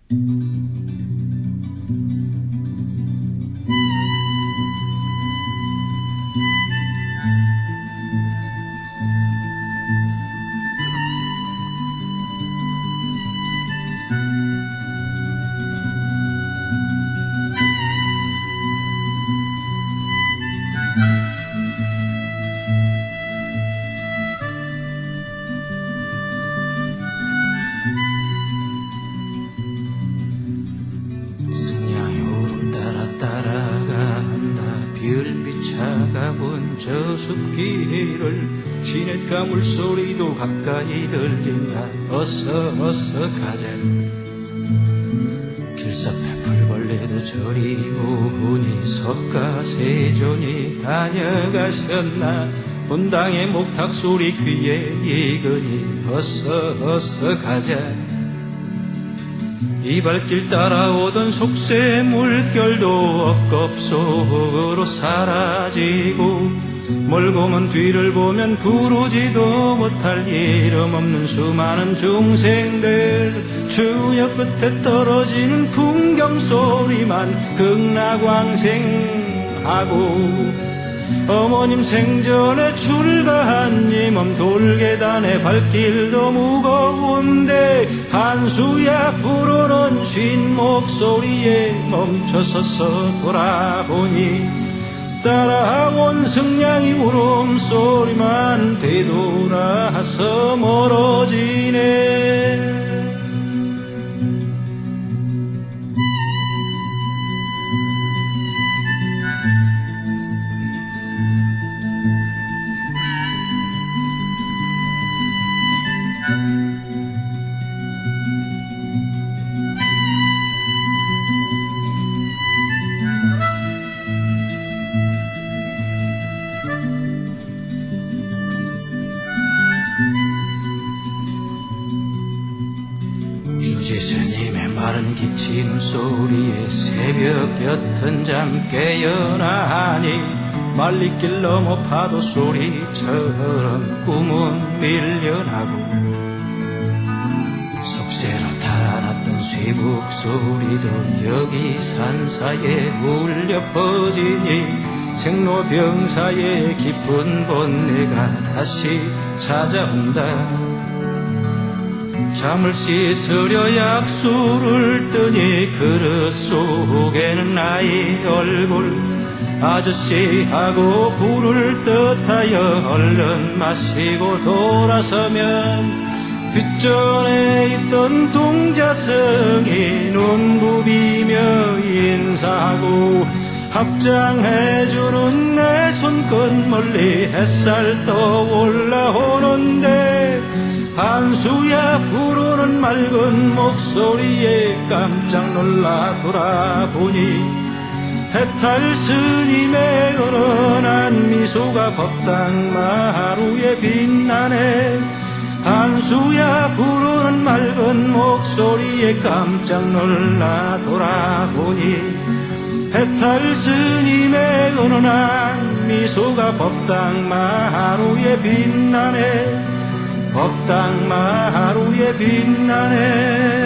차가운 저숲길을 시냇가 물소리도 가까이 들린다. 어서 가자. 길섭에 풀벌레도 저리 오니 석가세존이 다녀가셨나. 본당의 목탁 소리 귀에 익으니 어서 가자. 이 발길 따라오던 속새 물결도 엇겁 속으로 사라지고 멀고 먼 뒤를 보면 부르지도 못할 이름 없는 수많은 중생들. 추녀 끝에 떨어지는 풍경 소리만 극락왕생하고 어머님 생전에 출가한 이 몸 돌계단의 발길도 무거운데 한수야 부르는 쉰 목소리에 멈춰서서 돌아보니 따라온 승냥이 울음소리만 되돌아서 멀어지네. 주지스님의 마른 기침 소리에 새벽 옅은 잠 깨어나니 말리길 넘어 파도 소리처럼 꿈은 밀려나고 속세로 달아났던 쇠북 소리도 여기 산사에 울려 퍼지니 생로병사의 깊은 번뇌가 다시 찾아온다. 잠을 씻으려 약수를 뜨니 그릇 속에는 나의 얼굴. 아저씨하고 부를 듯하여 얼른 마시고 돌아서면 뒷전에 있던 동자승이 눈 부비며 인사하고 합장해주는 내 손끝 멀리 햇살 떠올라 오는데 한수야 부르는 맑은 목소리에 깜짝 놀라 돌아보니 해탈 스님의 은은한 미소가 법당 마루에 빛나네. 한수야 부르는 맑은 목소리에 깜짝 놀라 돌아보니 해탈 스님의 은은한 미소가 법당 마루에 빛나네. 법당 마루에 빛나네.